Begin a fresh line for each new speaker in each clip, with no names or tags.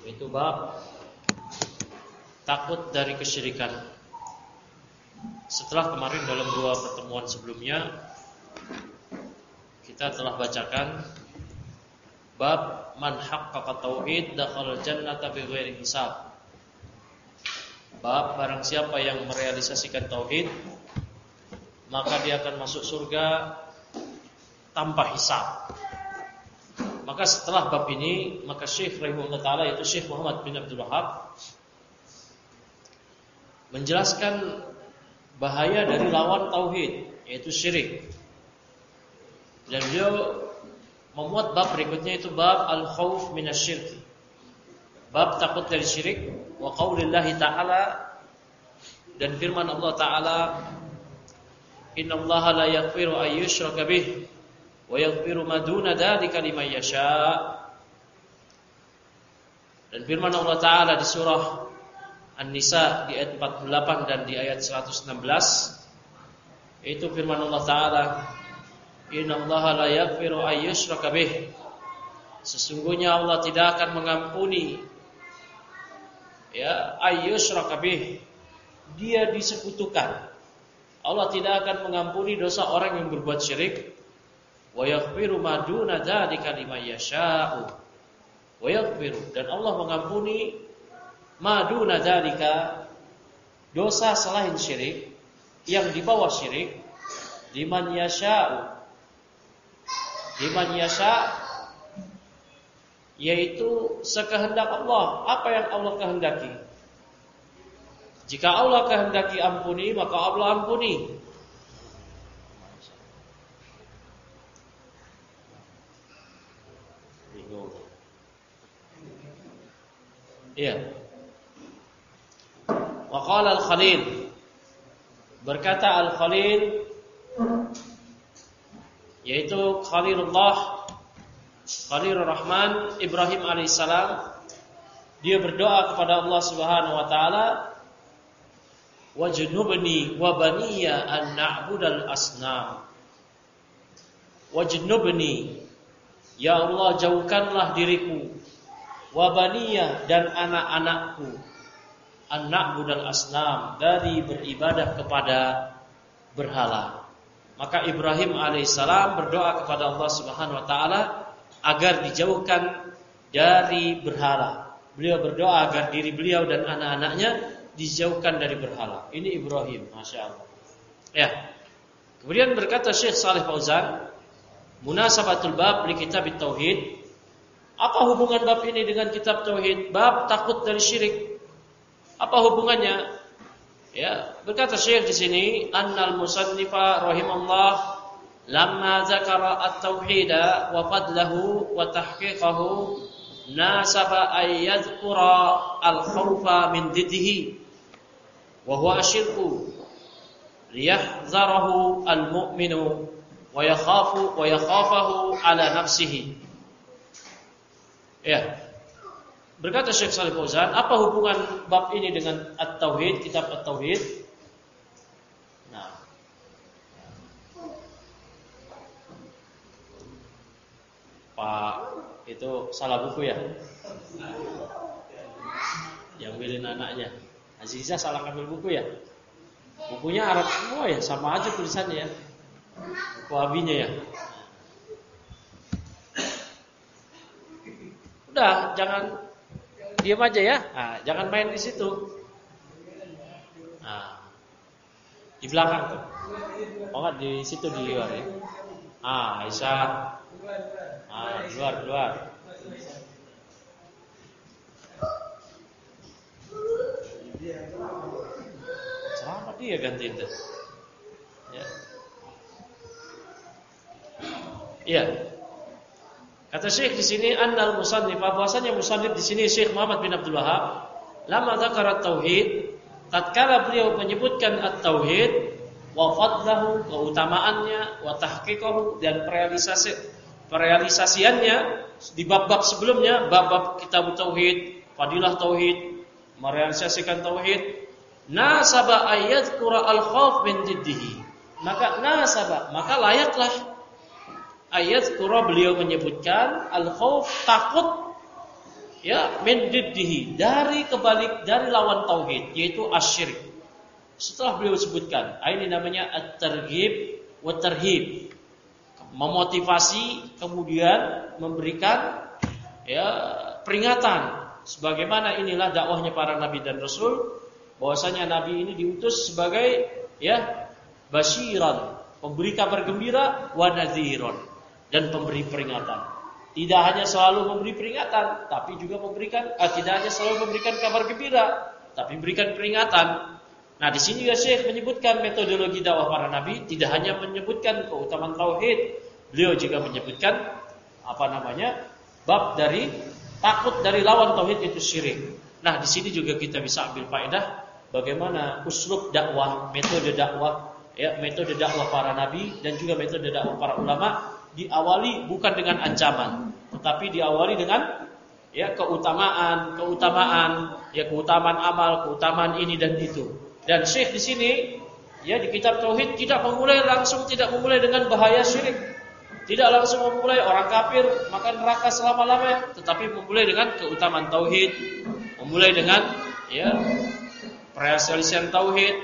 Itu bab takut dari kesyirikan. Setelah kemarin dalam 2 pertemuan sebelumnya kita telah bacakan bab man haqqaqa tauhid dakhala jannata bighairi hisab. Bab barang siapa yang merealisasikan tauhid maka dia akan masuk surga tanpa hisab. Maka setelah bab ini, maka Syekh rahimahullah taala, yaitu Syekh Muhammad bin Abdul Wahhab, menjelaskan bahaya dari lawan tauhid, yaitu syirik. Dan beliau memuat bab berikutnya, itu bab al-khauf minasyirk. Bab takut dari syirik, wa qaulillahi ta'ala, dan firman Allah taala, innallaha la yaghfiru ay yushraka bih wa yaghfiru ma duna dzalika liman yasha. Dan firman Allah taala di surah An-Nisa di ayat 48 dan di ayat 116, itu firman Allah taala, innallaha la yaghfiru ay yushraka bih, sesungguhnya Allah tidak akan mengampuni ay yushraka bih, dia disekutukan. Allah tidak akan mengampuni dosa orang yang berbuat syirik. Wa yaghfiru ma duna dzalika liman yasha'u. Wa yaghfiru, dan Allah mengampuni ma duna dzalika, dosa selain syirik, yang di bawah syirik, liman yasha'u. Liman yasha', yaitu sekehendak Allah, apa yang Allah kehendaki. Jika Allah kehendaki ampuni, maka Allah ampuni. Iya. Wa qala al-Khalil, berkata al-Khalil, yaitu Khalilullah, Khalilur Rahman Ibrahim alaihissalam, dia berdoa kepada Allah Subhanahu wa taala, wajnubni wa baniya an na'budal asnam. Wajnubni, ya Allah jauhkanlah diriku, wa baniya, dan anak-anakku, an na'budal asnam, dari beribadah kepada berhala. Maka Ibrahim alaihissalam berdoa kepada Allah Subhanahu wa taala agar dijauhkan dari berhala. Beliau berdoa agar diri beliau dan anak-anaknya dijauhkan dari berhala. Ini Ibrahim, Masya Allah. Ya. Kemudian berkata Syekh Shalih Fauzan, munasabatul bab li kitab tauhid. Apa hubungan bab ini dengan kitab tauhid? Bab takut dari syirik. Apa hubungannya? Ya, berkata Syekh di sini, annal musannifa rahimallah lamma zakara at-tauhida wa fadlahu wa tahqiqahu nasaba ay yadhkura al-khawfa min diddihi wa huwa asyirku liyahzarahu al-mu'minu wa yakhafahu ala nafsihi. Ya. Berkata Syekh Shalih Fauzan, apa hubungan bab ini dengan At-Tauhid, kitab At-Tauhid? Nah, Pak, itu salah buku ya? Yang bilin anaknya Aziza salah ngambil buku ya? Bukunya Arab semua ya, sama aja tulisannya ya. Buku abinya ya. Udah, jangan diam aja ya. Nah, jangan main di situ. Nah, di belakang tuh. Oh enggak, di situ di luar ya. Aisyah. Luar. Sama dia ganti itu. Ya. Iya. Kata Syekh di sini, annal musannif, bahwasanya musannif di sini Syekh Muhammad bin Abdul Wahhab, lama dzakara tauhid, tatkala beliau menyebutkan at-tauhid, wa fadlahu, keutamaannya, wa tahqiqahu, dan perealisasiannya di bab-bab sebelumnya, bab-bab kitab tauhid, fadilah tauhid, merealisasikan tauhid, nasaba ayadzkura al-khauf min diddihi. Maka layaklah ayat surah beliau menyebutkan al-khauf, takut min diddihi, dari lawan tauhid, yaitu asyirik. Setelah beliau sebutkan, ini namanya at-targhib wa tarhib. Memotivasi, kemudian memberikan peringatan. Sebagaimana inilah dakwahnya para nabi dan rasul, bahwasanya nabi ini diutus sebagai basyiran, pemberi kabar gembira, wa nadhiran, dan pemberi peringatan. Tidak hanya selalu memberi peringatan, tapi juga tidak hanya selalu memberikan kabar gembira, tapi memberikan peringatan. Nah, di sini ya Syekh menyebutkan metodologi dakwah para nabi, tidak hanya menyebutkan keutamaan tauhid, beliau juga menyebutkan bab dari takut dari lawan tauhid, itu syirik. Nah, di sini juga kita bisa ambil faedah bagaimana uslub dakwah, metode dakwah para nabi dan juga metode dakwah para ulama diawali bukan dengan ancaman, tetapi diawali dengan keutamaan amal, keutamaan ini dan itu. Dan Syekh di sini di kitab tauhid tidak memulai dengan bahaya syirik. Tidak langsung memulai orang kafir maka neraka selama-lamanya, tetapi memulai dengan keutamaan tauhid, memulai dengan perselisihan tauhid,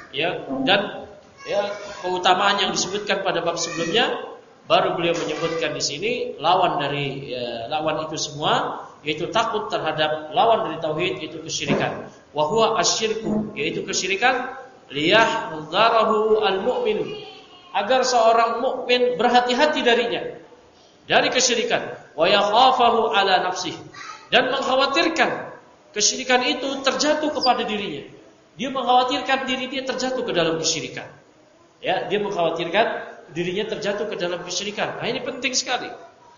dan keutamaan yang disebutkan pada bab sebelumnya. Baru beliau menyebutkan di sini lawan itu semua, yaitu takut terhadap lawan dari tauhid, yaitu kesyirikan. Wa huwa asyirku, yaitu kesyirikan, liyahdharahu al-mu'min, agar seorang mukmin berhati-hati darinya, dari kesyirikan. Wa yakhafahu ala nafsihi, dan mengkhawatirkan kesyirikan itu terjatuh kepada dirinya. Dia mengkhawatirkan diri dia terjatuh ke dalam kesyirikan. Dia mengkhawatirkan dirinya terjatuh ke dalam kesyirikan. Nah, ini penting sekali.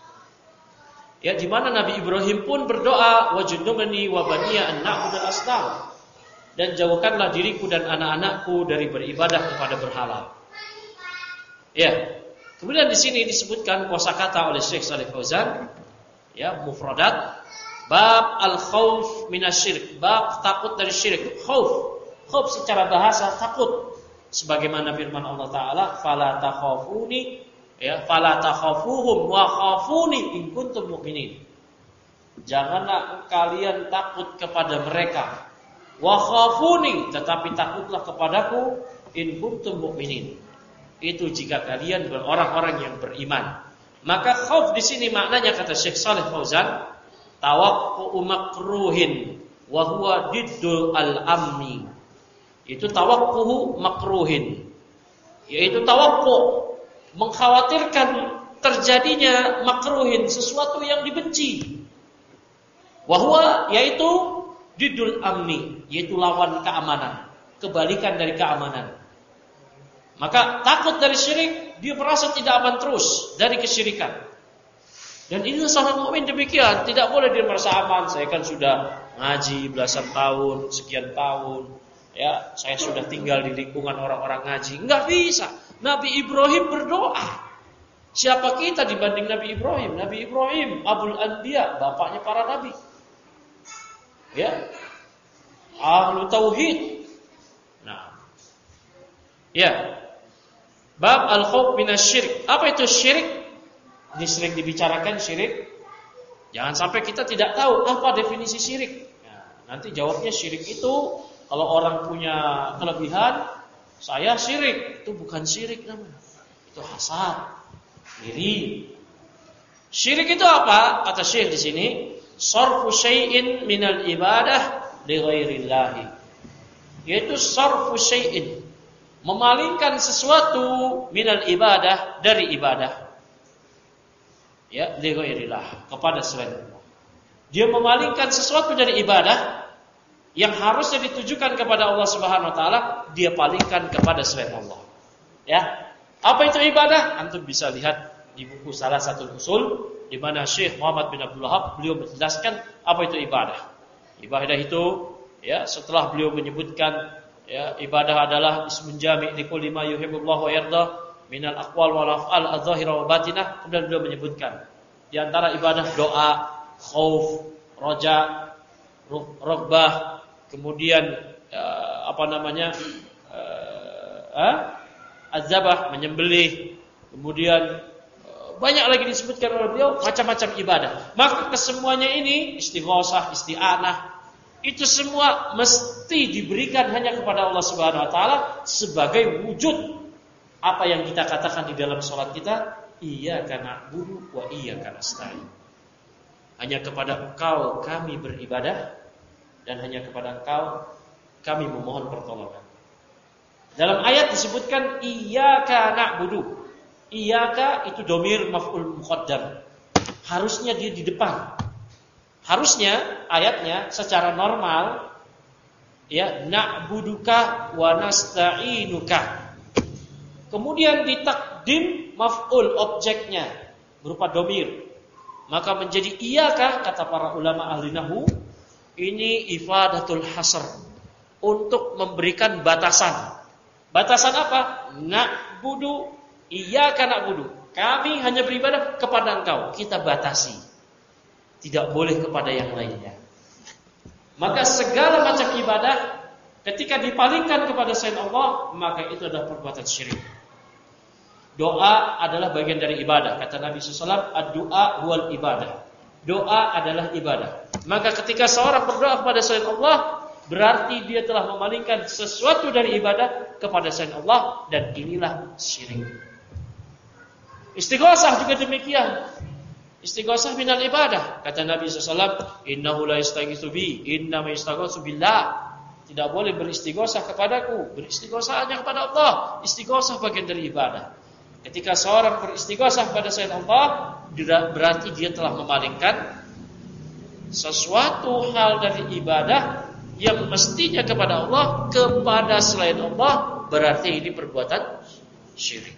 Di mana Nabi Ibrahim pun berdoa, wajnubni wa baniya an na'budal asnam, dan jauhkanlah diriku dan anak-anakku dari beribadah kepada berhala. Kemudian di sini disebutkan kosakata oleh Syekh Shalih Fauzan, mufradat, bab al-khauf minasyirik, bab takut dari syirik. Khauf secara bahasa takut. Sebagaimana firman Allah Ta'ala, fala takhafuhum wa khafuni in kuntum mu'minin. Janganlah kalian takut kepada mereka, wa khafuni, tetapi takutlah kepadaku, in kuntum mu'minin. Itu jika kalian orang-orang yang beriman. Maka khauf di sini maknanya, kata Syekh Shalih Fauzan, tawaqqu'u makruhin wa huwa diddul al-amni. Itu tawaqqu'u makruhin, yaitu tawaqqu'u, mengkhawatirkan terjadinya makruhin, sesuatu yang dibenci. Wahwa, yaitu didul amni, yaitu lawan keamanan, kebalikan dari keamanan. Maka takut dari syirik, dia merasa tidak aman terus dari kesyirikan. Dan ini seorang mukmin demikian, tidak boleh dia merasa aman. Saya kan sudah ngaji belasan tahun, sekian tahun, saya sudah tinggal di lingkungan orang-orang ngaji. Enggak bisa. Nabi Ibrahim berdoa. Siapa kita dibanding Nabi Ibrahim? Nabi Ibrahim Abul Anbiya, bapaknya para nabi. Ahlu tauhid. Nah. Bab al-khauf minasyirik. Apa itu syirik? Ini sering dibicarakan syirik. Jangan sampai kita tidak tahu apa definisi syirik. Nanti jawabnya syirik itu, kalau orang punya kelebihan, saya syirik. Itu bukan syirik namanya. Itu hasad, iri. Syirik itu apa? Kata Syekh di sini, sarfu syai'in minal ibadah li ghairillah. Yaitu sarfu syai'in, memalingkan sesuatu minal ibadah, dari ibadah. Li ghairillah, kepada selain Allah. Dia memalingkan sesuatu dari ibadah yang harusnya ditujukan kepada Allah Subhanahu wa taala, dia palingkan kepada selain Allah. Apa itu ibadah? Antum bisa lihat di buku salah satu usul, di mana Syekh Muhammad bin Abdul Wahab beliau menjelaskan apa itu ibadah. Ibadah itu setelah beliau menyebutkan ibadah adalah ismun jami' li kulli ma yuhibbullahu wa yarda minal aqwal wal af'al adh-dhahirah wa batinah. Kemudian beliau menyebutkan di antara ibadah doa, khauf, raja, raghbah, kemudian azabah, menyembelih, kemudian banyak lagi disebutkan oleh beliau macam-macam ibadah. Maka kesemuanya ini istighosah, isti'anah, itu semua mesti diberikan hanya kepada Allah Subhanahu wa taala sebagai wujud apa yang kita katakan di dalam salat kita, iyyaka na'budu wa iyyaka nasta'in. Hanya kepada Engkau kami beribadah dan hanya kepada Engkau kami memohon pertolongan. Dalam ayat disebutkan iyyaka na'budu. Iyyaka itu dhamir maf'ul muqaddam. Harusnya dia di depan. Harusnya ayatnya secara normal ya na'buduka wa nasta'inuka. Kemudian ditakdim maf'ul objeknya berupa dhamir. Maka menjadi iyyaka kata para ulama ahli nahwu ini ifadatul hasr untuk memberikan batasan. Batasan apa? Na'budu iyyaka na'budu. Kami hanya beribadah kepada Engkau. Kita batasi. Tidak boleh kepada yang lainnya. Maka segala macam ibadah ketika dipalingkan kepada selain Allah, maka itu adalah perbuatan syirik. Doa adalah bagian dari ibadah. Kata Nabi SAW, ad-du'a huwal ibadah. Doa adalah ibadah. Maka ketika seorang berdoa kepada selain Allah, berarti dia telah memalingkan sesuatu dari ibadah kepada selain Allah, dan inilah syirik. Istighosah juga demikian. Istighosah minal ibadah. Kata Nabi SAW, innahu la yastaghitsu bi, innama yastaghitsu billah. Tidak boleh beristighosah kepadaku, beristighosah hanya kepada Allah. Istighosah bagian dari ibadah. Ketika seorang beristighosah kepada selain Allah, berarti dia telah memalingkan sesuatu hal dari ibadah yang mestinya kepada Allah kepada selain Allah, berarti ini perbuatan syirik.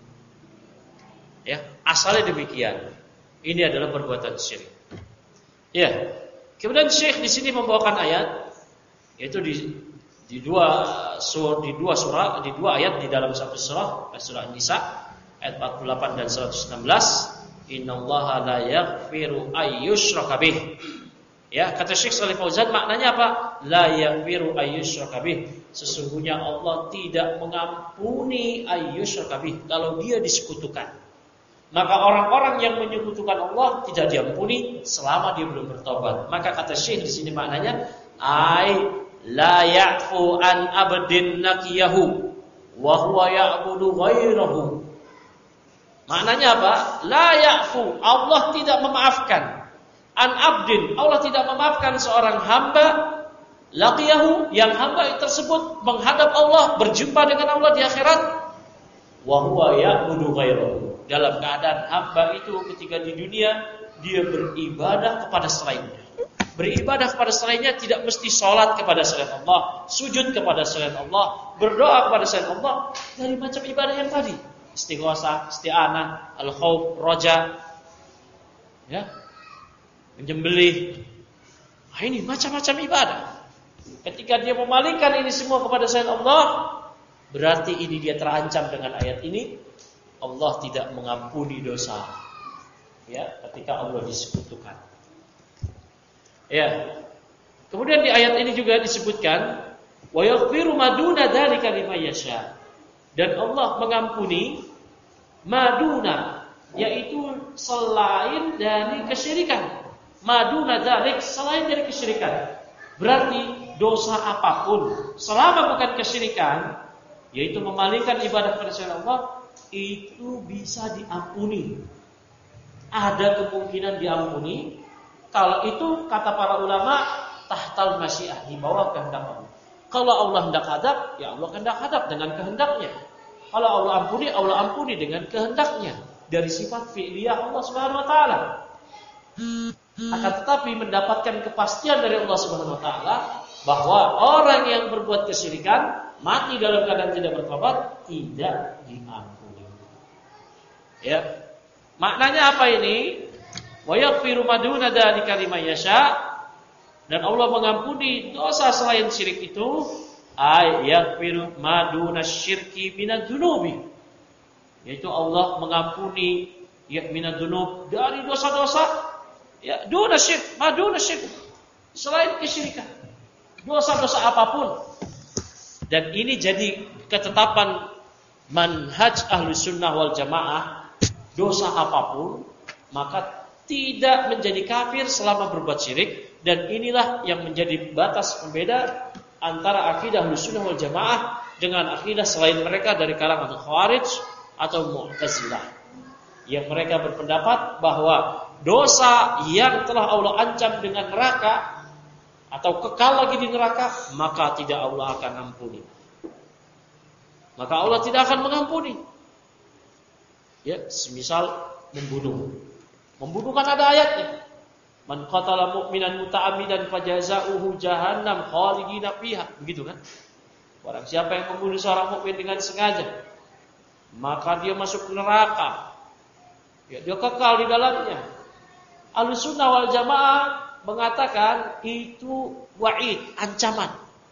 Ya, asalnya demikian. Ini adalah perbuatan syirik. Ya. Kemudian Syekh di sini membawakan ayat, yaitu di dua ayat di dalam satu surah, surah An-Nisa ayat 48 dan 116. Innallaha la yaghfiru ayyushraka bih. Ya, kata Syekh Shalih Fauzan maknanya apa? La yaghfiru ayyushraka bih. Sesungguhnya Allah tidak mengampuni ayyushraka bih kalau dia disekutukan. Maka orang-orang yang menyekutukan Allah tidak diampuni selama dia belum bertobat. Maka kata Syekh di sini maknanya ai la ya'fu an abdin naqiyahu wa huwa ya'budu ghairahu. Maknanya apa? La ya'fu, Allah tidak memaafkan. An abdin, Allah tidak memaafkan seorang hamba laqiyahu, yang hamba tersebut menghadap Allah, berjumpa dengan Allah di akhirat, wa huwa ya'budu ghairahu. Dalam keadaan hamba itu ketika di dunia dia beribadah kepada selainnya. Beribadah kepada selainnya tidak mesti sholat kepada selain Allah, sujud kepada selain Allah, berdoa kepada selain Allah, dari macam ibadah yang tadi. Istighosah, isti'anah, al-khauf, roja, ya, menyembelih. Nah, ini macam-macam ibadah. Ketika dia memalingkan ini semua kepada selain Allah, berarti ini dia terancam dengan ayat ini. Allah tidak mengampuni dosa. Ya, ketika Allah disekutukan. Ya. Kemudian di ayat ini juga disebutkan wa yaghfiru maduna dzalika liman yasha. Dan Allah mengampuni maduna, yaitu selain dari kesyirikan. Maduna dzalik, selain dari kesyirikan. Berarti dosa apapun selama bukan kesyirikan, yaitu memalingkan ibadah kepada selain Allah, itu bisa diampuni. Ada kemungkinan diampuni. Kalau itu kata para ulama tahtal masyiah, di bawah kehendak Allah. Kalau Allah hendak adab, ya Allah hendak adab dengan kehendaknya. Kalau Allah ampuni dengan kehendaknya. Dari sifat fi'liyah Allah Subhanahu wa taala. Akan tetapi mendapatkan kepastian dari Allah Subhanahu wa taala bahwa orang yang berbuat kesyirikan mati dalam keadaan tidak bertobat tidak diampuni. Ya. Maknanya apa ini? Wa yaghfiru maduna dzalika liman yasha. Dan Allah mengampuni dosa selain syirik itu, ay yaghfiru maduna syirki minadz dzunubi. Yaitu Allah mengampuni ya minadz dzunub, dari dosa-dosa ya duna syirk, maduna syirk, selain kesyirikan. Dosa-dosa apapun. Dan ini jadi ketetapan manhaj Ahlus Sunnah wal Jamaah dosa apapun, maka tidak menjadi kafir selama berbuat syirik. Dan inilah yang menjadi batas pembeda antara akidah Ahlussunnah wal Jamaah dengan akidah selain mereka dari kalangan Khawarij atau Mu'tazilah, yang mereka berpendapat bahwa dosa yang telah Allah ancam dengan neraka atau kekal lagi di neraka, maka tidak Allah akan ampuni. Maka Allah tidak akan mengampuni. Ya, semisal membunuh. Membunuh kan ada ayatnya. Man qatala mu'minan muta'ammidan fajaza'uhu jahannam khalidina fiha. Begitu kan? Barang siapa yang membunuh seorang mukmin dengan sengaja, maka dia masuk neraka. Ya, dia kekal di dalamnya. Ahlussunnah wal Jamaah mengatakan itu wa'id, ancaman.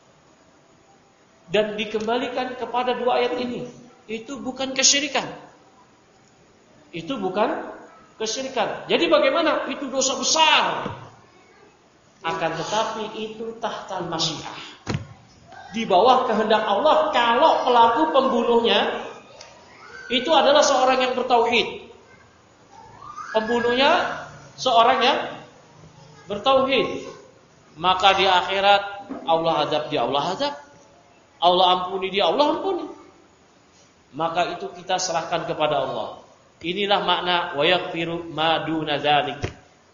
Dan dikembalikan kepada dua ayat ini. Itu bukan kesyirikan. Itu bukan kesyirikan. Jadi bagaimana? Itu dosa besar. Akan tetapi itu tahtal masyiah. Di bawah kehendak Allah kalau pelaku pembunuhnya itu adalah seorang yang bertauhid. Pembunuhnya seorang yang bertauhid. Maka di akhirat Allah azab dia, Allah azab. Allah ampuni dia, Allah ampuni. Maka itu kita serahkan kepada Allah. Inilah makna wa yaghfiru ma duna dzalik.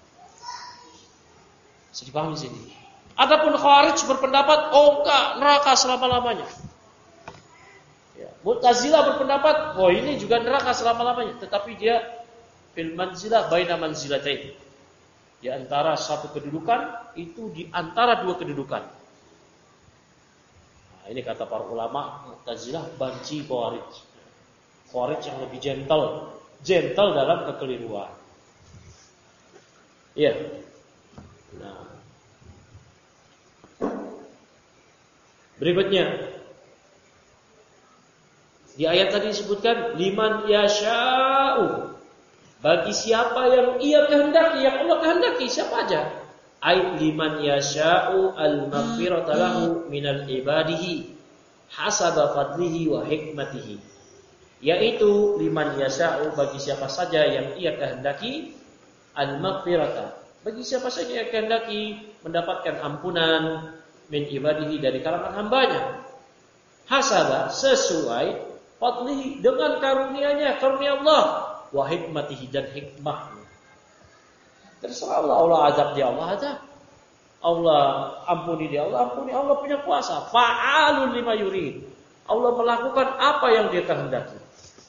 Bisa dipahami sini. Adapun Khawarij berpendapat oh enggak, neraka selama-lamanya. Ya, Mu'tazilah berpendapat oh ini juga neraka selama-lamanya, tetapi dia fil manzilah baina manzilatain. Di antara satu kedudukan itu di antara dua kedudukan. Nah, ini kata para ulama Mu'tazilah banci Khawarij. Khawarij yang lebih gentle dalam kekeliruan. Iya. Nah. Berikutnya di ayat tadi disebutkan liman yasha'u, bagi siapa yang ia kehendaki, yang Allah kehendaki, siapa aja. Ai liman yasha'u al-maghfirata lahu minal ibadihi hasaba fadlihi wa hikmatihi. Yaitu liman yasha'u, bagi siapa saja yang ia kehendaki, al-maghfirata, bagi siapa saja yang kehendaki mendapatkan ampunan, min ibadihi, dari kalangan hambanya, hasaba, sesuai, fadlihi, dengan karunia-Nya, karunia Allah, wa hikmatihi, dan hikmahnya. Terserah Allah, Allah azab dia, Allah azab. Allah ampuni dia, Allah ampuni. Allah punya kuasa, fa'alun lima yurid. Allah melakukan apa yang dia kehendaki.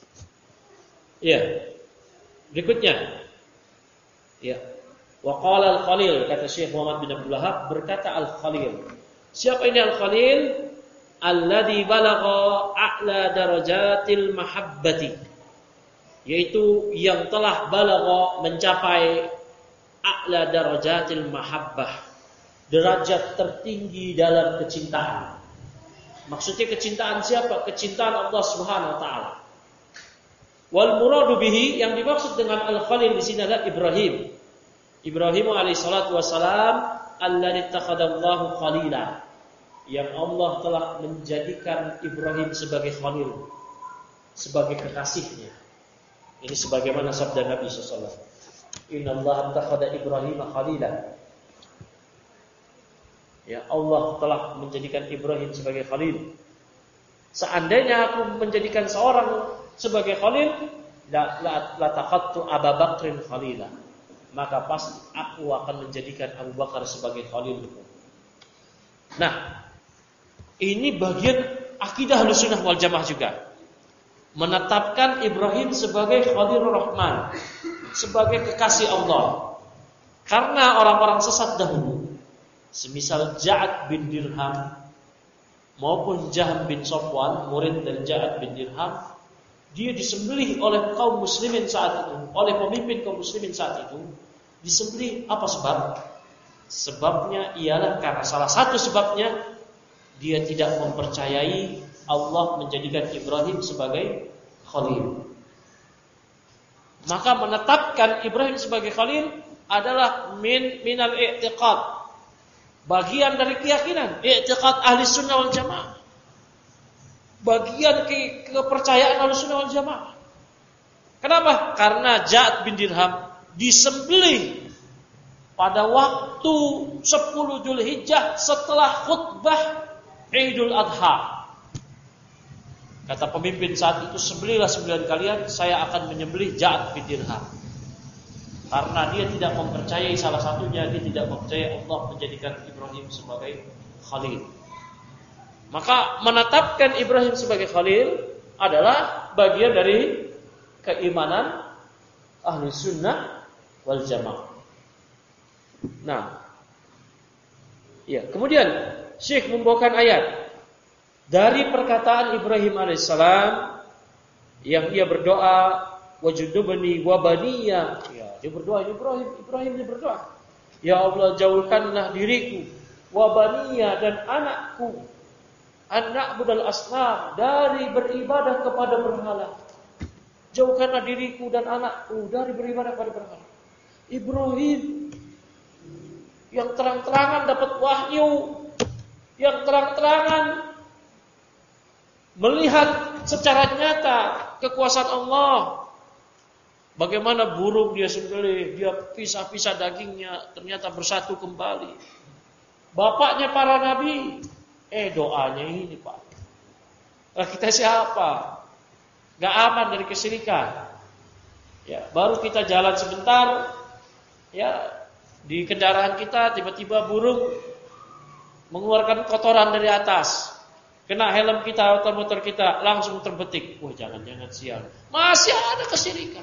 Ya. Berikutnya. Ya. Wa qala al-Khalil, kata Syekh Muhammad bin Abdul Wahhab, berkata al-Khalil. Siapa ini al-Khalil? Alladzi balagha a'la darajatil mahabbati. Yaitu yang telah balagha, mencapai a'la darajatil mahabbah, derajat tertinggi dalam kecintaan. Maksudnya kecintaan siapa? Kecintaan Allah Subhanahu wa taala. Wal muradu bihi, yang dimaksud dengan al-Khalil di sini adalah Ibrahim. Ibrahim alaihi salatu wasalam alladzi takhadallahu khalila, yang Allah telah menjadikan Ibrahim sebagai khalil, sebagai kekasihnya. Ini sebagaimana sabda Nabi sallallahu alaihi wasallam, innallaha takhada Ibrahim khalila. Ya, Allah telah menjadikan Ibrahim sebagai khalil. Seandainya aku menjadikan seorang sebagai khalil, la takhadtu Abu Bakrin khalila, maka pasti aku akan menjadikan Abu Bakar sebagai khalil. Nah, ini bagian akidah Ahlussunnah wal Jamaah juga. Menetapkan Ibrahim sebagai Khalilur Rahman, sebagai kekasih Allah. Karena orang-orang sesat dahulu, semisal Ja'ad bin Dirham maupun Jahm bin Safwan, murid dari Ja'ad bin Dirham, dia disembelih oleh kaum muslimin saat itu, oleh pemimpin kaum muslimin saat itu. Disembelih apa sebab? Sebabnya ialah karena salah satu sebabnya dia tidak mempercayai Allah menjadikan Ibrahim sebagai khalil. Maka menetapkan Ibrahim sebagai khalil adalah minal i'tiqad, bagian dari keyakinan, i'tiqad Ahlussunnah wal Jamaah, bagian kepercayaan Ahlussunnah wal Jamaah. Kenapa? Karena Ja'ad bin Dirham disembelih pada waktu 10 Dzulhijjah setelah khutbah Idul Adha. Kata pemimpin saat itu, sembelihlah 9 kalian, saya akan menyembelih Ja'ad bin Dirham. Karena dia tidak mempercayai salah satunya, dia tidak mempercayai Allah menjadikan Ibrahim sebagai Khalil. Maka menetapkan Ibrahim sebagai Khalil adalah bagian dari keimanan ahli sunnah wal jamaah. Nah, ya, kemudian Syekh membawakan ayat dari perkataan Ibrahim alaihissalam yang ia berdoa, wajudubni wa baniya. Ya, dia berdoa, Ibrahim dia berdoa, ya Allah, jauhkanlah diriku, wa baniya, dan anakku, anak budal asnam, dari beribadah kepada berhala. Jauhkanlah diriku dan anakku dari beribadah kepada berhala. Ibrahim yang terang-terangan dapat wahyu, yang terang-terangan melihat secara nyata kekuasaan Allah. Bagaimana burung dia sembelih, dia pisah-pisah dagingnya, ternyata bersatu kembali. Bapaknya para nabi, doanya ini Pak. Kita siapa? Gak aman dari kesyirikan. Ya, baru kita jalan sebentar, ya, di kendaraan kita tiba-tiba burung mengeluarkan kotoran dari atas, kena helm kita atau motor kita, langsung terbetik. Wah, jangan-jangan sial, masih ada kesyirikan.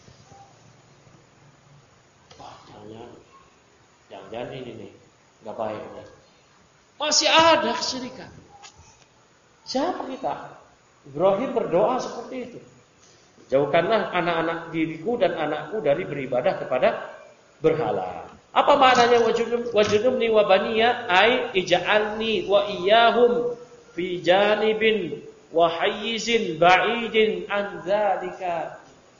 Wah, jangan ini nih nggak baik. Masih ada kesyirikan. Siapa kita? Ibrahim berdoa seperti itu. Jauhkanlah anak-anak diriku dan anakku dari beribadah kepada berhala. Apa maknanya wajudumni wa baniya? Ai ij'alni wa iyyahum fi janibin wa hayyizin ba'idin an dzalika.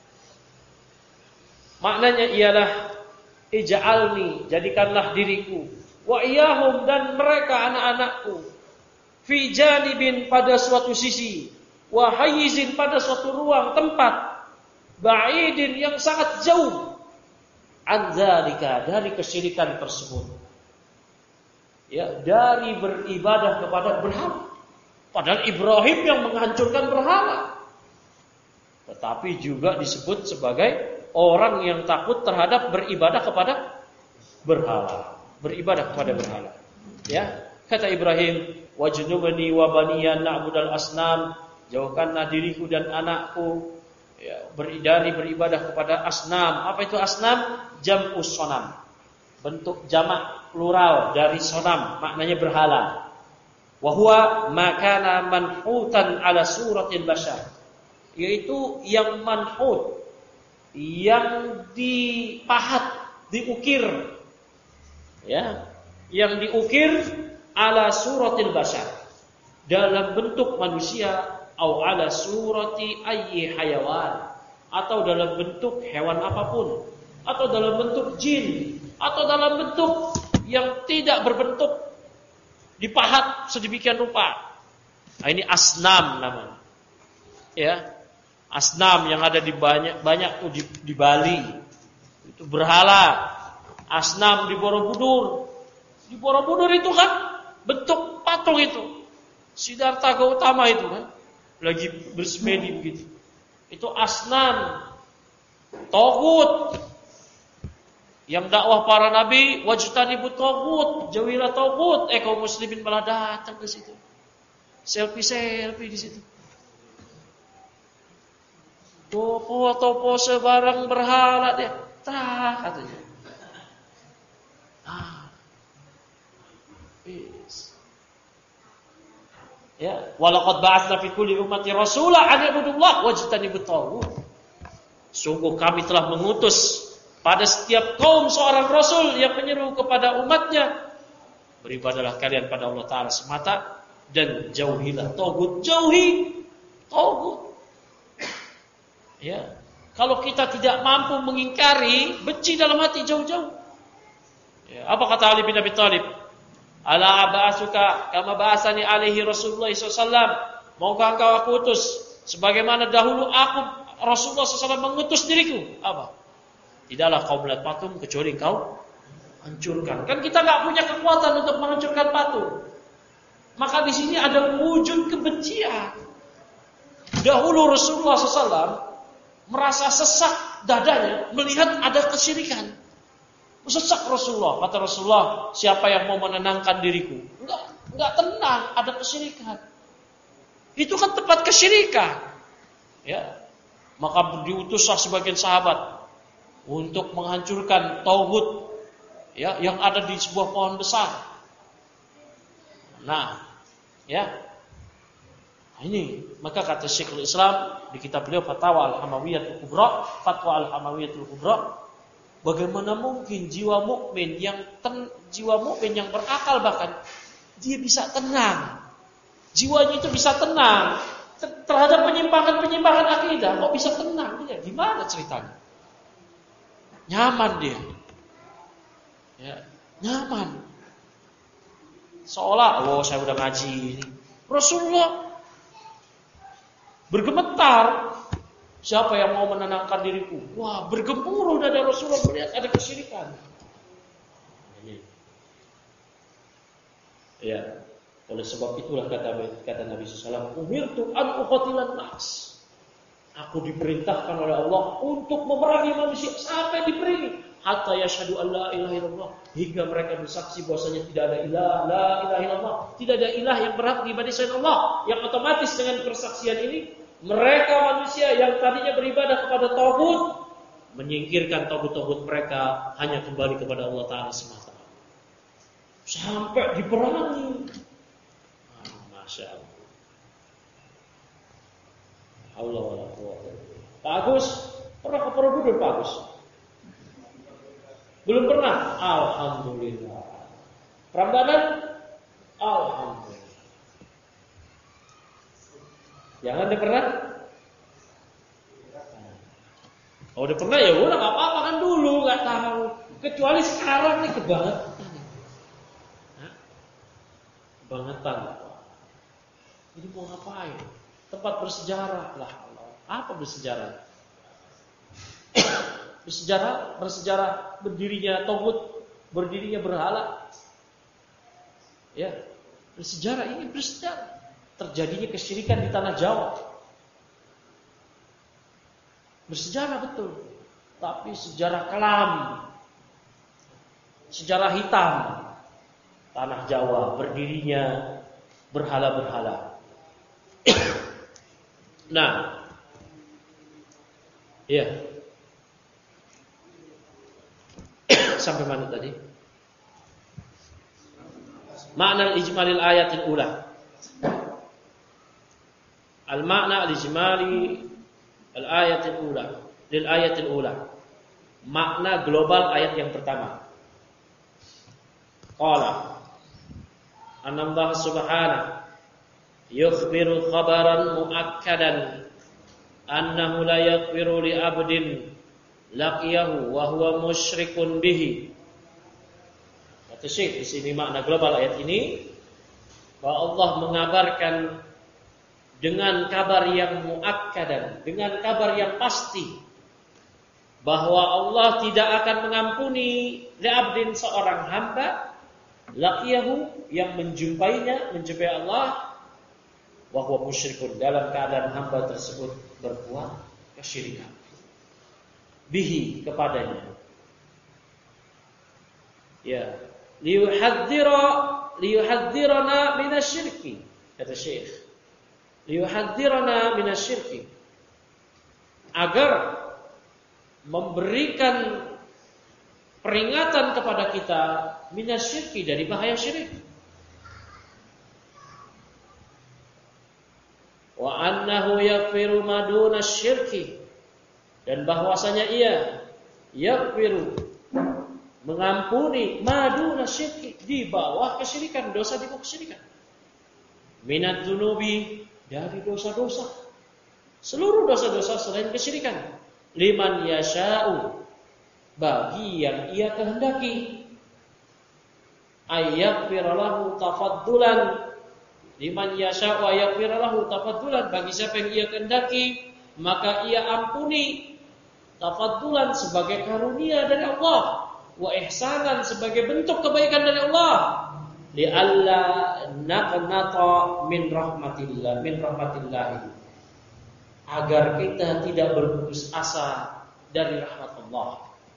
Maknanya ialah ij'alni, jadikanlah diriku, wa iyyahum, dan mereka anak-anakku, fi janibin, pada suatu sisi, wa hayyizin, pada suatu ruang tempat, ba'idin, yang sangat jauh, anzalika, dari kesyirikan tersebut. Ya, dari beribadah kepada berhala. Padahal Ibrahim yang menghancurkan berhala, tetapi juga disebut sebagai orang yang takut terhadap beribadah kepada berhala, beribadah kepada berhala. Ya, kata Ibrahim, wajnubni wa baniya na'budal asnam, jauhkanlah diriku dan anakku, ya, dari beribadah kepada asnam. Apa itu asnam? Jam'us sonam, bentuk jamak plural dari sonam, maknanya berhala. Wa huwa makana manhutan ala suratil bashar, yaitu yang manhut, yang dipahat, diukir, ya, yang diukir ala suratil bashar, dalam bentuk manusia, au ala surati ayyi hayawan, atau dalam bentuk hewan apapun, atau dalam bentuk jin, atau dalam bentuk yang tidak berbentuk, dipahat sedemikian rupa. Nah, ini asnam namanya. Ya, asnam yang ada di banyak tuh di Bali. Itu berhala. Asnam di Borobudur. Di Borobudur itu kan bentuk patung itu. Siddhartha Gautama itu kan lagi bersemedi begitu. Itu asnam, togut. Yang dakwah para nabi, wajtanibut togut, jauhilah togut. Kaum muslimin malah datang ke situ, selfie di situ. Topo sebarang berhala dia, katanya. Ya, walaqad ba'atsna fi kulli ummati rasula an i'budullah wajtanibut taghut. Sungguh kami telah mengutus pada setiap kaum seorang rasul yang menyeru kepada umatnya, beribadahlah kalian pada Allah Ta'ala semata dan jauhilah taghut. Jauhi taghut. Ya, kalau kita tidak mampu mengingkari, benci dalam hati jauh-jauh. Ya, apa kata Ali bin Abi Thalib? Ala ba'asuka kama ba'asani alaihi Rasulullah SAW. Maukah engkau aku utus sebagaimana dahulu aku Rasulullah SAW mengutus diriku. Apa? Tidaklah kau melihat patung kecuali kau hancurkan. Kan kita nggak punya kekuatan untuk menghancurkan patung. Maka di sini ada wujud kebencian. Dahulu Rasulullah SAW merasa sesak dadanya melihat ada kesyirikan. Sesak Rasulullah. Kata Rasulullah, siapa yang mau menenangkan diriku? Enggak tenang, ada kesyirikan. Itu kan tempat kesyirikan. Ya. Maka diutuslah sebagian sahabat untuk menghancurkan tauhid ya yang ada di sebuah pohon besar. Nah, ya. Ini maka kata Syekhul Islam di kitab beliau Fatwa Al-Hamawiyatul Kubra, bagaimana mungkin jiwa mukmin yang berakal bahkan dia bisa tenang. Jiwanya itu bisa tenang terhadap penyimpangan akidah, kok bisa tenang dia? Gimana ceritanya? Nyaman dia. Ya, nyaman. Seolah saya udah ngaji ini. Rasulullah bergemetar. Siapa yang mau menenangkan diriku? Wah, bergemuruh dada Rasulullah melihat ada kesyirikan. Ini. Ya, oleh sebab itulah kata Nabi SAW, umirtu an uqatilan nas. Aku diperintahkan oleh Allah untuk memerangi manusia sampai diberi hatta yashhadu an la ilaha illallah, hingga mereka bersaksi bahwasanya tidak ada la ilaha illallah, tidak ada ilah yang berhak diibadahi selain Allah. Yang otomatis dengan persaksian ini mereka manusia yang tadinya beribadah kepada tauhid menyingkirkan tauhid mereka, hanya kembali kepada Allah Taala semata. Sampai diperangi. Masya Allah. Allah wala quwwata. Pak Agus pernah ke Borobudur, Pak Agus? Belum pernah? Alhamdulillah. Prambanan? Alhamdulillah. Jangan udah pernah? Oh udah pernah ya udah nggak apa-apa kan dulu nggak tahu. Kecuali sekarang nih kebangetan. Kebangetan. Ini mau ngapain? Tempat bersejarah lah Allah. Apa bersejarah? bersejarah berdirinya tauhid, berdirinya berhala. Ya, bersejarah ini bersejarah terjadinya kesyirikan di tanah Jawa. Bersejarah betul, tapi sejarah kelam, sejarah hitam. Tanah Jawa berdirinya berhala-berhala. Nah, ya. Sampai mana tadi? Makna al-ijmalil ayatil ula. Al-makna al-ijmali al-ayatil ula. Lil ayatil ula. Makna global ayat yang pertama. Qala Anna subhanahu yukhbiru khabaran muakkadan annahu la yaghfiru li abdin laqiyahu wa huwa musyrikun bihi. Kata Syekh di sini makna global ayat ini bahwa Allah mengabarkan dengan kabar yang muakkadan, dengan kabar yang pasti bahwa Allah tidak akan mengampuni li abdin seorang hamba laqiyahu yang menjumpai Allah wa huwa musyrikun dalam keadaan hamba tersebut berbuat kesyirikan bihi kepadanya. Ya, liyuhadzirana minasyirki, kata Syekh. Liyuhadzirana minasyirki, agar memberikan peringatan kepada kita minasyirki, dari bahaya syirik. Wa annahu yaghfiru maduna syirki, dan bahwasanya ia yaghfiru mengampuni maduna syirki, di bawah kesyirikan, dosa di bawah kesyirikan. Minad dzunubi, dari dosa-dosa, seluruh dosa-dosa selain kesyirikan. Liman yasha'u, bagi yang ia kehendaki. Ayaghfira lahu tafaddulan, liman yasha'u ayaghfira lahu tafaddulan, bagi siapa yang ia kehendaki maka ia ampuni. Tafaddulan sebagai karunia dari Allah, wa ihsanan sebagai bentuk kebaikan dari Allah. Li'alla naqnata min rahmatillah, agar kita tidak berputus asa dari rahmat Allah.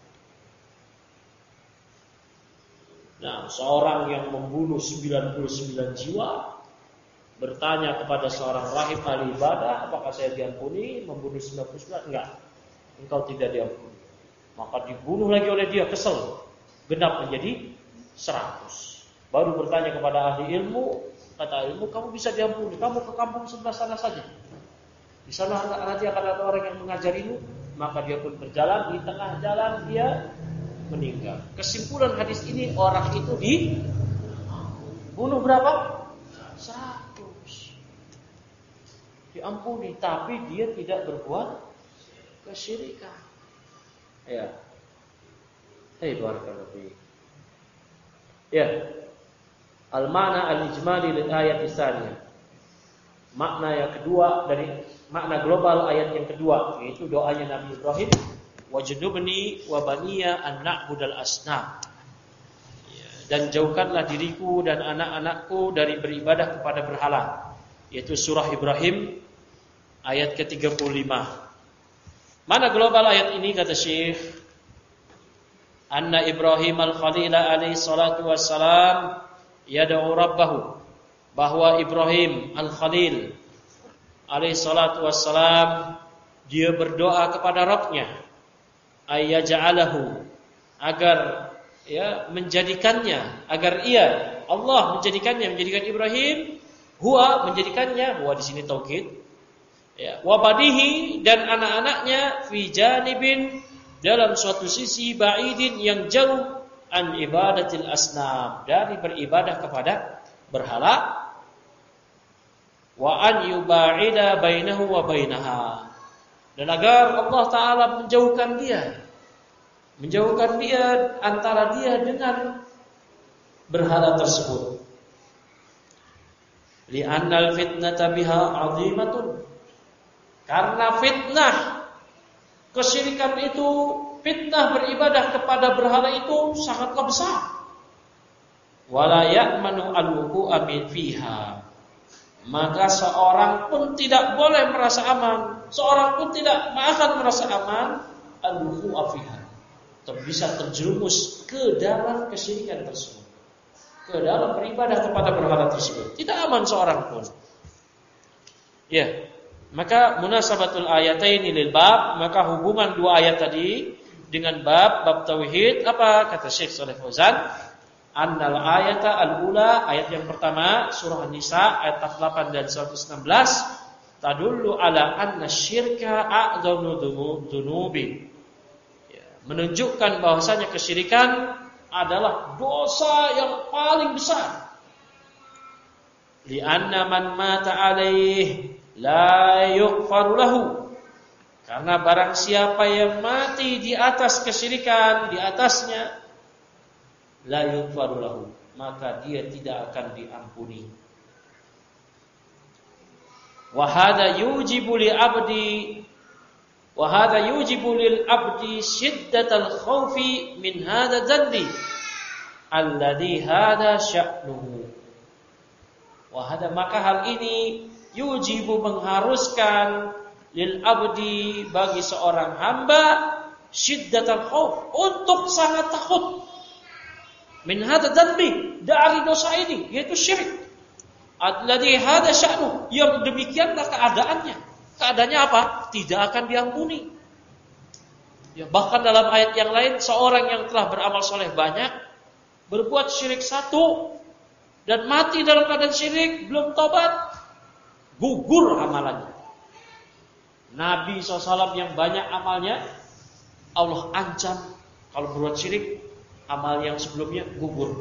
Nah, seorang yang membunuh 99 jiwa bertanya kepada seorang rahib ahli ibadah, apakah saya diampuni? Membunuh 99? Enggak, engkau tidak diampuni. Maka dibunuh lagi oleh dia, kesel, genap menjadi 100. Baru bertanya kepada ahli ilmu, kata ilmu, kamu bisa diampuni, kamu ke kampung sebelah sana saja. Di sana nanti akan ada orang yang mengajarimu. Maka dia pun berjalan, di tengah jalan dia meninggal. Kesimpulan hadis ini, orang itu dibunuh berapa? 100. Diampuni, tapi dia tidak berbuat kesyirikan. Ya. Barakallahu fiik. Ya. Al-ma'na al-ijmali lil ayat tsaniyah. Makna yang kedua dari makna global ayat yang kedua, yaitu doanya Nabi Ibrahim, wajnubni wa baniya an na'budal asnam. Dan jauhkanlah diriku dan anak-anakku dari beribadah kepada berhala. Yaitu surah Ibrahim ayat ke-35. Mana global ayat ini, kata Syekh? Anna Ibrahim al-Khalila alaihi salatu wassalam yad'u rabbahu, bahwa Ibrahim al-Khalil alaihi salatu wassalam dia berdoa kepada Rabbnya, ayyaj'alahu, agar menjadikannya, agar Allah menjadikan Ibrahim, huwa menjadikannya, huwa di sini taukid, wa banihi, dan anak-anaknya, fi janibin, dalam suatu sisi, ba'idin, yang jauh, an ibadatil asnam, dari beribadah kepada berhala, wa an yuba'ida bainahu wa bainaha, dan agar Allah Ta'ala menjauhkan dia antara dia dengan berhala tersebut. Li'annal fitnata biha 'azimatun, karena fitnah kesyirikan itu, fitnah beribadah kepada berhala itu sangatlah besar. Wala ya'manu al-wuqu'a fiha, maka seorang pun tidak boleh merasa aman, seorang pun tidak akan merasa aman al-wuqu'a fiha, bisa terjerumus ke dalam kesyirikan tersebut, ke dalam beribadah kepada berhala tersebut. Tidak aman seorang pun. Ya, maka munasabatul ayataini lil bab, maka hubungan dua ayat tadi dengan bab tauhid, apa kata Syekh Shalih Fauzan? Annal ayata al-ula, ayat yang pertama surah An-Nisa ayat 8 dan 116, tadullu ala anna syirka a'dhamu dzunubi, menunjukkan bahwasanya kesyirikan adalah dosa yang paling besar. Li'anna man mata alaih la yughfaru lahu, karena barang siapa yang mati di atas kesyirikan, di atasnya, la yughfaru lahu, maka dia tidak akan diampuni. Wa hadha yujibu li abdi, wa hadha yujibu lil abdi shiddatal khaufi min hadha dzanbi alladhi hadha sya'nuhu. Wa hadha, maka hal ini yujibu, mengharuskan, lil abdi, bagi seorang hamba, syiddatal khauf, untuk sangat takut, min hadza dzanbi, dari dosa ini, yaitu syirik, alladzi hadza sya'nu, yang demikianlah keadaannya. Keadaannya apa? Tidak akan diampuni. Ya, bahkan dalam ayat yang lain, seorang yang telah beramal soleh banyak, berbuat syirik satu, dan mati dalam keadaan syirik, belum tobat, gugur amalannya. Nabi SAW yang banyak amalnya, Allah ancam kalau berbuat syirik, amal yang sebelumnya gugur.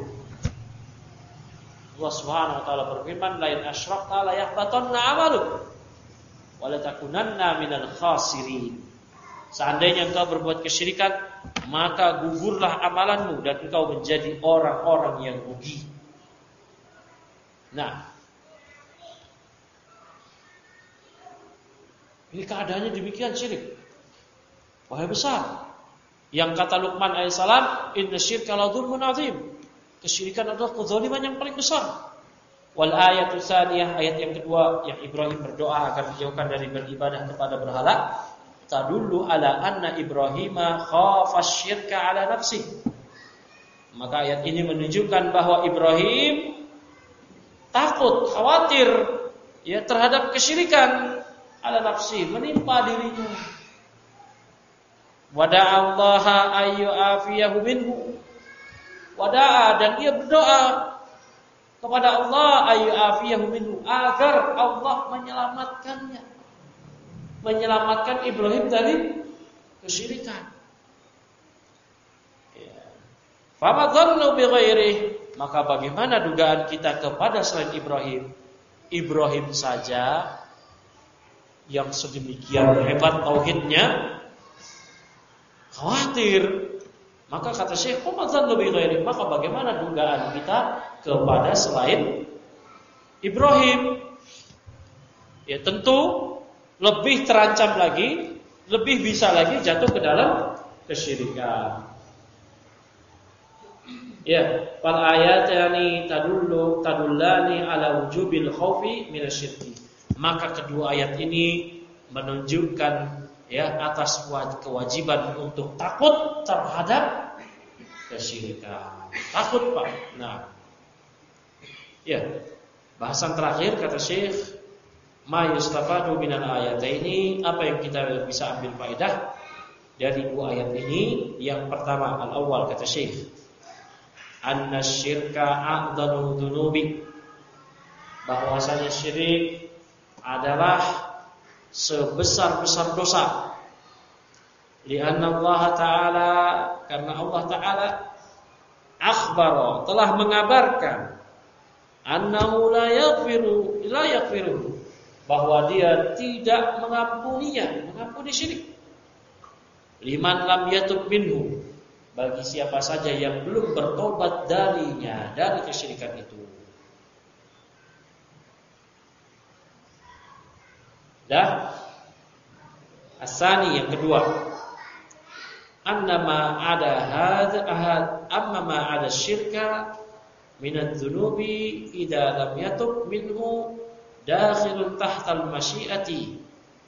Allah Subhanahu wa taala berfirman, la in asyrakta la yahbatanna 'amaluk wa la takunanna minal khasirin. Seandainya engkau berbuat kesyirikan, maka gugurlah amalanmu dan engkau menjadi orang-orang yang rugi. Nah, Ini keadaannya demikian syirik. Bahaya besar. Yang kata Luqman alaihissalam, inna syirka la dzulmun adzim. Kesyirikan adalah kezaliman yang paling besar. Wal ayatu tsaniyah, ayat yang kedua yang Ibrahim berdoa agar dijauhkan dari beribadah kepada berhala, tadullu ala anna Ibrahima khafa syirka ala nafsi. Maka ayat ini menunjukkan bahwa Ibrahim takut, khawatir ya terhadap kesyirikan ala nafsi, menimpa dirinya. Wada'allaha ayyu afiyahu minhu. Wada'a, dan dia berdoa kepada Allah ayyu afiyahu minhu, agar Allah menyelamatkannya. Menyelamatkan Ibrahim dari kesyirikan. Fama dhannu bi ghairihi, maka bagaimana dugaan kita kepada selain Ibrahim? Ibrahim saja yang sedemikian hebat tauhidnya khawatir. Maka kata Syekh, fama dhannu bi ghairihi, maka bagaimana dugaan kita kepada selain Ibrahim? Ya tentu lebih terancam lagi, lebih bisa lagi jatuh ke dalam kesyirikan. Ya, fal ayatani tadullani ala wujubil khaufi minasyirki. Maka kedua ayat ini menunjukkan ya atas kewajiban untuk takut terhadap kesyirikan. Takut, Pak. Nah. Ya. Bahasan terakhir kata Syekh, ma yustafadu minal ayataini, apa yang kita bisa ambil faedah dari dua ayat ini? Yang pertama, al-awwal kata Syekh, anna syirka a'dhamu dzunubi, bahwasanya syirik adalah sebesar-besar dosa. Lianna Allah Ta'ala, karena Allah Ta'ala akhbara, telah mengabarkan, annahu la yaghfiru, bahwa dia tidak mengampuni syirik. Liman lam yatub minhu, bagi siapa saja yang belum bertobat darinya, dari kesyirikan itu. Dah. Asani, yang kedua, annama ada syirka minadz dzunubi idza lam yatub minhu dakhilun tahtal masyiati.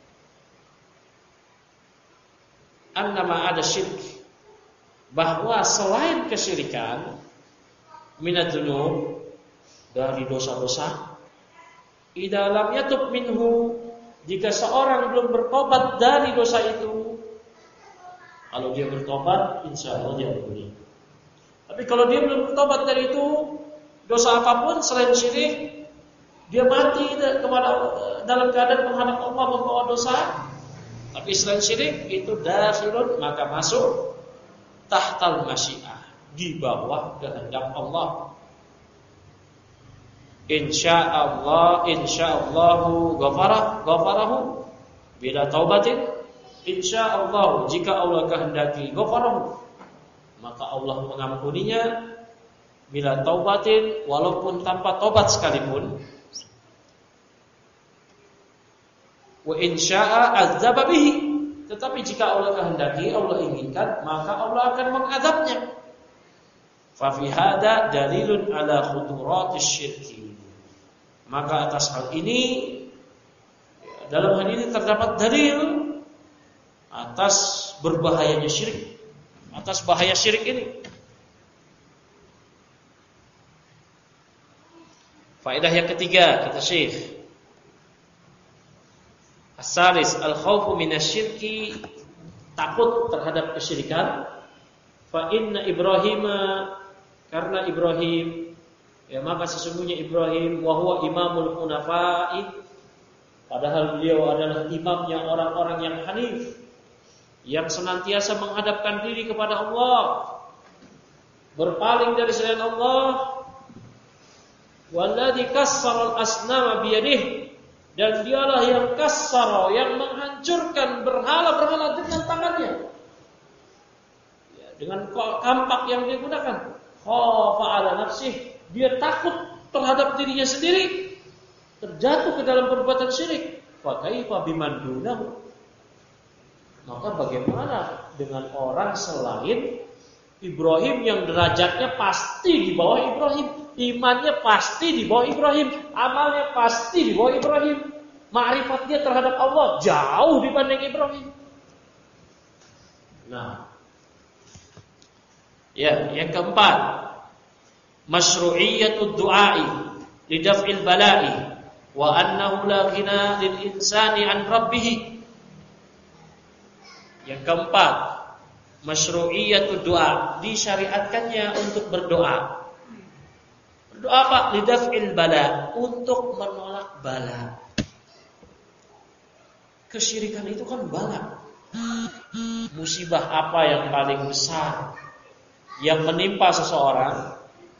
Annama ada syirk, bahwa selain kesyirikan minadz dzunub, dari dosa-dosa, idza lam yatub minhu, jika seorang belum bertobat dari dosa itu, kalau dia bertobat, insya Allah dia ampuni. Tapi kalau dia belum bertobat dari itu, dosa apapun selain syirik, dia mati dalam keadaan menghadap Allah membawa dosa. Tapi selain syirik itu dakhilun, maka masuk tahtal masyiah, di bawah kehendak Allah. Insyaallahu ghafarahu bila taubatin. Insyaallah, jika Allah kehendaki, ghafarahu, maka Allah mengampuninya. Bila taubatin, walaupun tanpa taubat sekalipun. Wa insya'a adzaba bihi, tetapi jika Allah kehendaki, Allah inginkan, maka Allah akan mengadabnya. Fa fi hada dalilun ala khuduratis syirki. Maka atas hal ini, dalam hal ini terdapat dalil atas berbahayanya syirik, atas bahaya syirik ini. Faedah yang ketiga kata Syekh, as-salis al-khawfu minasyirki, takut terhadap kesyirikan. Fa inna Ibrahima, karena Ibrahim, ya maka sesungguhnya Ibrahim wa huwa imamul hunafa'i, padahal beliau adalah imamnya orang-orang yang hanif, yang senantiasa menghadapkan diri kepada Allah, berpaling dari selain Allah. Walladzi kassara al-asnama biyadihi, dan dialah yang kassara, yang menghancurkan berhala-berhala dengan tangannya, ya, dengan kampak yang dia gunakan. Khafa ala nafsih, dia takut terhadap dirinya sendiri terjatuh ke dalam perbuatan syirik. fa kaifa biman dunahu? Maka bagaimana dengan orang selain Ibrahim yang derajatnya pasti di bawah Ibrahim, imannya pasti di bawah Ibrahim, amalnya pasti di bawah Ibrahim, ma'rifat dia terhadap Allah jauh dibanding Ibrahim. Nah, ya, yang keempat, masyru'iyatud du'a'i lidaf'il bala'i wa annahu la ghina lil insani an rabbih. Yang keempat, masyru'iyatud du'a, disyariatkannya untuk berdoa. Berdoa apa? Lidaf'il bala, untuk menolak bala. Kesyirikan itu kan bala. Musibah apa yang paling besar yang menimpa seseorang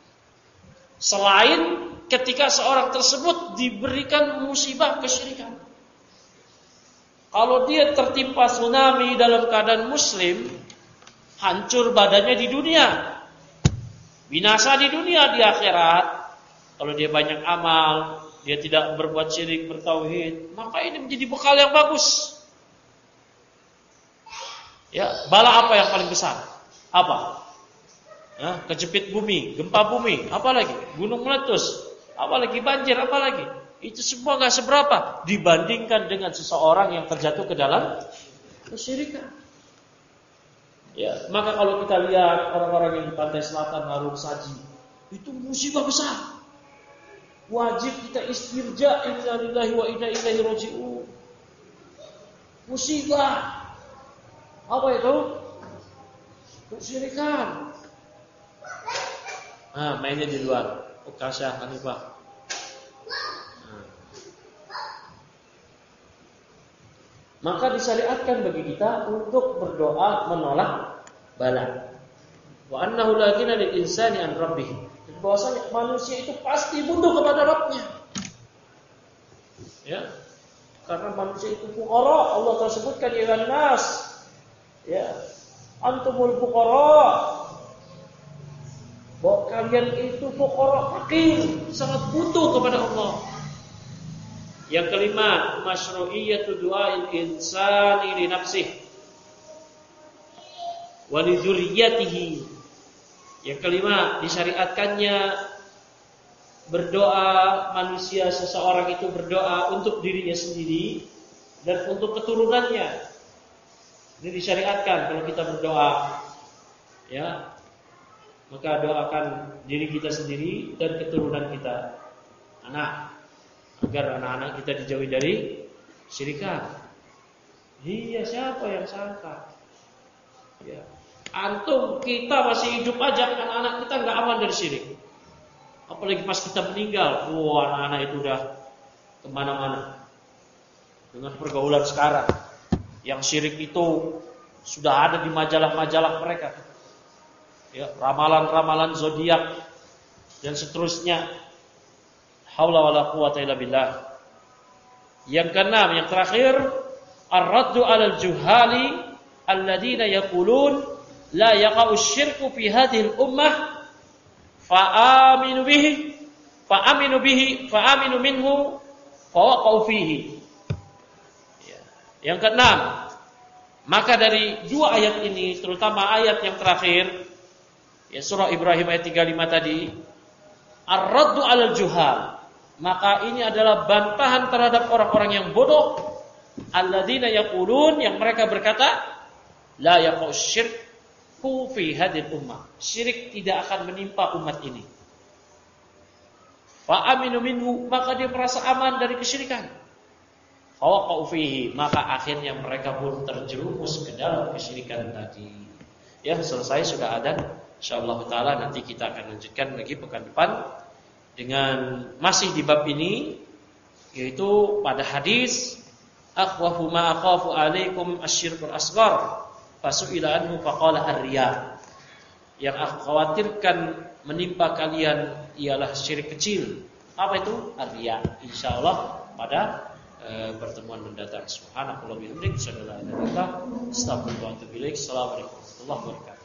selain ketika seorang tersebut diberikan musibah kesyirikan? Kalau dia tertimpa tsunami dalam keadaan muslim, hancur badannya di dunia, binasa di dunia, di akhirat. Kalau dia banyak amal, dia tidak berbuat syirik, bertauhid, maka ini menjadi bekal yang bagus. Ya, bala apa yang paling besar? Apa? Kejepit bumi, gempa bumi, apalagi gunung meletus, apalagi banjir, apalagi. Itu semua enggak seberapa dibandingkan dengan seseorang yang terjatuh ke dalam kesyirikan. Ya, maka kalau kita lihat orang-orang yang di pantai selatan Larung Saji, itu musibah besar. Wajib kita istirja, inna lillahi wa inna ilaihi raji'un. Musibah. Apa itu? Kesyirikan. Mainnya di luar. Kasyah, Hanifah. Maka disyariatkan bagi kita untuk berdoa menolak bala. Wa annahu la ghina lil insani an rabbih. Bahwasanya manusia itu pasti butuh kepada Rabbnya. Ya. Karena manusia itu fuqara, Allah telah sebutkan ya nas. Ya. Antumul fuqara. Bahwa kalian itu fuqara, fakir, sangat butuh kepada Allah. Yang kelima, masyru'iyatu du'ail insani li nafsihi wa li dzurriyyatihi. Yang kelima, disyariatkannya berdoa manusia, seseorang itu berdoa untuk dirinya sendiri dan untuk keturunannya. Ini disyariatkan kalau kita berdoa, ya, maka doakan diri kita sendiri dan keturunan kita, anak, agar anak-anak kita dijauhi dari syirikan. Iya, siapa yang sangka? Ya, antum kita masih hidup aja, anak-anak kita nggak aman dari syirik. Apalagi pas kita meninggal, anak-anak itu udah kemana-mana. Dengan pergaulan sekarang, yang syirik itu sudah ada di majalah-majalah mereka. Ya, ramalan-ramalan zodiak dan seterusnya. Haula wala quwata illa billah. Yang keenam, yang terakhir, ar-raddu 'alal juhali alladziina yaqulun la yaqa'u syirku fi hadhihi al-ummah fa'aminu minhu fawaqa'u fihi. Yang keenam, maka dari dua ayat ini, terutama ayat yang terakhir, ya surah Ibrahim ayat 35 tadi, ar-raddu 'alal juhal, maka ini adalah bantahan terhadap orang-orang yang bodoh, alladzina yaqulun, yang mereka berkata, la yaqa'u syirku fi hadhihi ummah, syirik tidak akan menimpa umat ini. Fa aminu minhu, maka dia merasa aman dari kesyirikan. Fa waqa'u fihi, maka akhirnya mereka pun terjerumus ke dalam kesyirikan tadi. Ya, selesai sudah adzan. Insyaallah taala nanti kita akan lanjutkan lagi pekan depan dengan masih di bab ini, yaitu pada hadis akhwafu ma akhafu alaikum asyirkul asghar fasu'ila anhu faqala ar-riya. Yang aku khawatirkan menimpa kalian ialah syirik kecil. Apa itu? Ar-riya. Insyaallah pada pertemuan mendatang. Subhanakallahumma wa bihamdika asyhadu an la ilaha illa anta astaghfiruka wa atubu ilaik. Assalamualaikum warahmatullahi wabarakatuh.